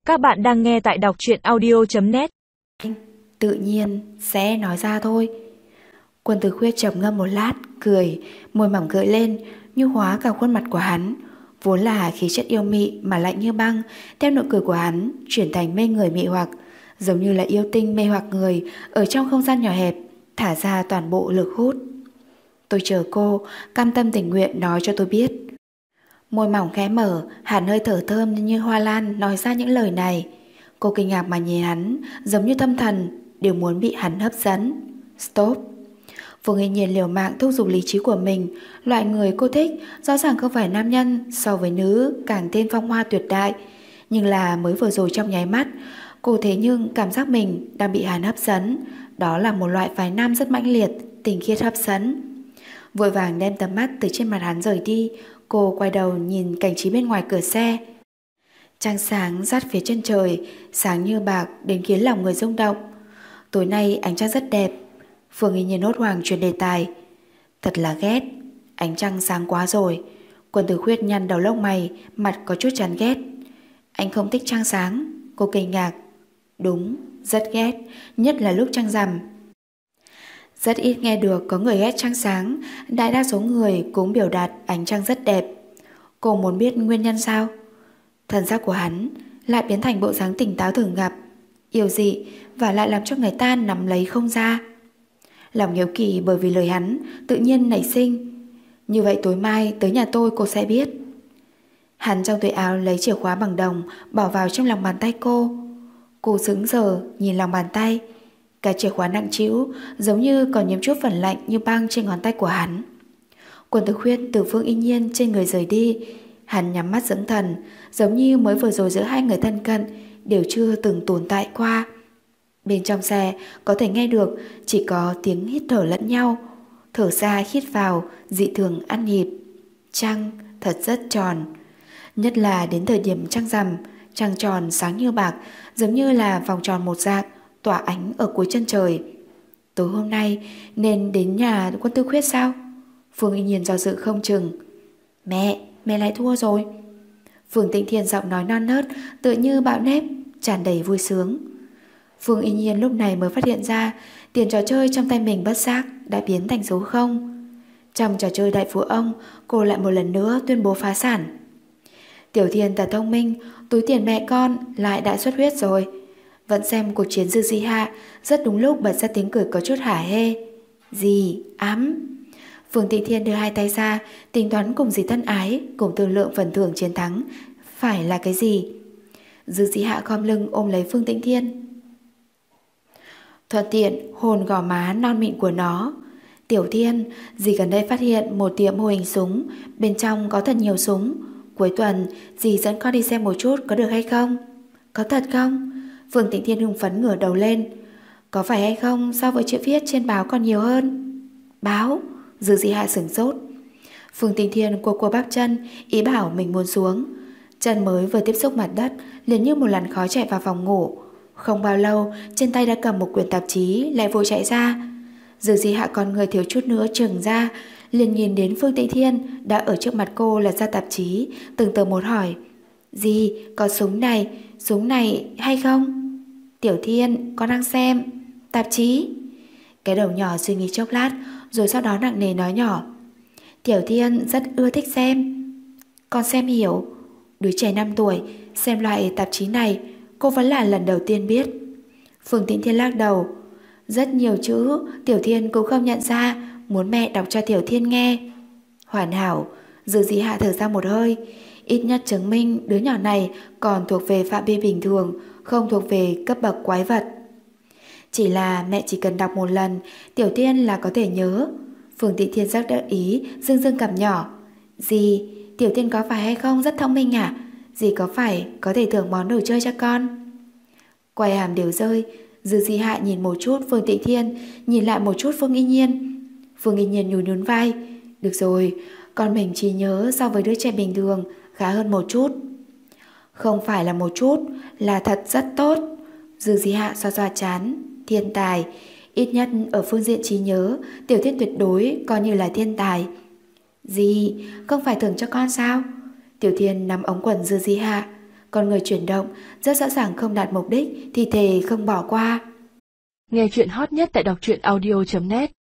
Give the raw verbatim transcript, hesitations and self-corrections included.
Các bạn đang nghe tại đọc truyện audio chấm net. Tự nhiên sẽ nói ra thôi. Quân Tử Khuyết trầm ngâm một lát, cười, môi mỏng gợi lên, nhu hóa cả khuôn mặt của hắn. Vốn là khí chất yêu mị mà lạnh như băng, theo nụ cười của hắn chuyển thành mê người mị hoặc, giống như là yêu tinh mê hoặc người ở trong không gian nhỏ hẹp, thả ra toàn bộ lực hút. Tôi chờ cô, cam tâm tình nguyện nói cho tôi biết. Môi mỏng khẽ mở, hẳn hơi thở thơm như hoa lan nói ra những lời này. Cô kinh ngạc mà nhìn hắn, giống như tâm thần đều muốn bị hắn hấp dẫn. Stop. Phương Yên Nhiên liều mạng thúc giục lý trí của mình. Loại người cô thích rõ ràng không phải nam nhân, so với nữ càng thêm phong hoa tuyệt đại. Nhưng là mới vừa rồi trong nháy mắt, cô thế nhưng cảm giác mình đang bị hắn hấp dẫn. Đó là một loại phái nam rất mãnh liệt, tình khiết hấp dẫn. Vội vàng đem tầm mắt từ trên mặt hắn rời đi, cô quay đầu nhìn cảnh trí bên ngoài cửa xe. Trăng sáng rát phía chân trời, sáng như bạc đến khiến lòng người rung động. Tối nay ánh trăng rất đẹp. Phương Yên Nhiên hốt hoảng chuyển đề tài. Thật là ghét, ánh trăng sáng quá rồi. Quân Tử Khuyết nhăn đầu lông mày, mặt có chút chán ghét. Anh không thích trăng sáng? Cô kinh ngạc. Đúng, rất ghét, nhất là lúc trăng rằm. Rất ít nghe được có người ghét trăng sáng, đại đa số người cũng biểu đạt ánh trăng rất đẹp. Cô muốn biết nguyên nhân sao? Thần sắc của hắn lại biến thành bộ dáng tỉnh táo thường gặp, yêu dị và lại làm cho người ta nắm lấy không ra. Lòng hiếu kỳ bởi vì lời hắn tự nhiên nảy sinh. Như vậy tối mai tới nhà tôi cô sẽ biết. Hắn trong túi áo lấy chìa khóa bằng đồng bỏ vào trong lòng bàn tay cô. Cô sững sờ nhìn lòng bàn tay. Cái chìa khóa nặng trĩu giống như còn nhiễm chút phần lạnh như băng trên ngón tay của hắn. Quân Tử Khuyết từ Phương Yên Nhiên trên người rời đi. Hắn nhắm mắt dưỡng thần, giống như mới vừa rồi giữa hai người thân cận đều chưa từng tồn tại qua. Bên trong xe có thể nghe được chỉ có tiếng hít thở lẫn nhau, thở ra hít vào dị thường ăn nhịp. Trăng thật rất tròn, nhất là đến thời điểm trăng rằm, trăng tròn sáng như bạc, giống như là vòng tròn một dạng, tỏa ánh ở cuối chân trời. Tối hôm nay nên đến nhà Quân Tử Khuyết sao? Phương Yên Nhiên do dự không chừng. Mẹ, mẹ lại thua rồi. Phương Tĩnh Thiên giọng nói non nớt, tựa như bão nếp, tràn đầy vui sướng. Phương Yên Nhiên lúc này mới phát hiện ra tiền trò chơi trong tay mình bất giác đã biến thành số không. Trong trò chơi đại phú ông, cô lại một lần nữa tuyên bố phá sản. Tiểu Thiên thật thông minh, túi tiền mẹ con lại đã xuất huyết rồi. Vẫn xem cuộc chiến Dư Di Hạ, rất đúng lúc bật ra tiếng cười có chút hả hê. Dì, ám. Phương Tĩnh Thiên đưa hai tay ra, tính toán cùng dì thân ái, cùng thương lượng phần thưởng chiến thắng phải là cái gì. Dư Di Hạ khom lưng ôm lấy Phương Tĩnh Thiên, thuận tiện hôn gò má non mịn của nó. Tiểu Thiên, dì gần đây phát hiện một tiệm mô hình súng, bên trong có thật nhiều súng. Cuối tuần dì dẫn con đi xem một chút có được hay không? Có thật không? Phương Tĩnh Thiên hưng phấn ngửa đầu lên. Có phải hay không so với chữ viết trên báo còn nhiều hơn? Báo? Dư Di Hạ sửng sốt. Phương Tĩnh Thiên cua cua bắp chân, ý bảo mình muốn xuống. Chân mới vừa tiếp xúc mặt đất liền như một làn khói chạy vào phòng ngủ. Không bao lâu trên tay đã cầm một quyển tạp chí, lại vội chạy ra. Dư Di Hạ con người thiếu chút nữa trừng ra, liền nhìn đến Phương Tĩnh Thiên đã ở trước mặt cô lật ra tạp chí, từng tờ một hỏi. Dì, có súng này, súng này hay không? Tiểu Thiên, con đang xem tạp chí. Cái đầu nhỏ suy nghĩ chốc lát, rồi sau đó nặng nề nói nhỏ. Tiểu Thiên rất ưa thích xem. Con xem hiểu. Đứa trẻ năm tuổi xem loại tạp chí này cô vẫn là lần đầu tiên biết. Phương Tĩnh Thiên lắc đầu. Rất nhiều chữ Tiểu Thiên cũng không nhận ra, muốn mẹ đọc cho Tiểu Thiên nghe. Hoàn hảo. Dư Di Hạ thở ra một hơi. Ít nhất chứng minh đứa nhỏ này còn thuộc về phạm vi bình thường, không thuộc về cấp bậc quái vật. Chỉ là mẹ chỉ cần đọc một lần, Tiểu Thiên là có thể nhớ. Phương Tĩnh Thiên rất đắc ý, dương dương cằm nhỏ. Dì, Tiểu Thiên có phải hay không rất thông minh à? Dì có phải có thể thưởng món đồ chơi cho con? Quay hàm đều rơi, Dư Di Hạ nhìn một chút Phương Tĩnh Thiên, nhìn lại một chút Phương Yên Nhiên. Phương Yên Nhiên nhún nhún vai. Được rồi, con mình trí nhớ so với đứa trẻ bình thường khá hơn một chút. Không phải là một chút, là thật rất tốt. Dư Di Hạ xoa xoa chán. Thiên tài, ít nhất ở phương diện trí nhớ, Tiểu Thiên tuyệt đối coi như là thiên tài. Gì, không phải thưởng cho con sao? Tiểu Thiên nắm ống quần Dư Di Hạ. Còn người chuyển động rất rõ ràng không đạt mục đích thì thề không bỏ qua. Nghe chuyện hot nhất tại đọc truyện audio chấm net.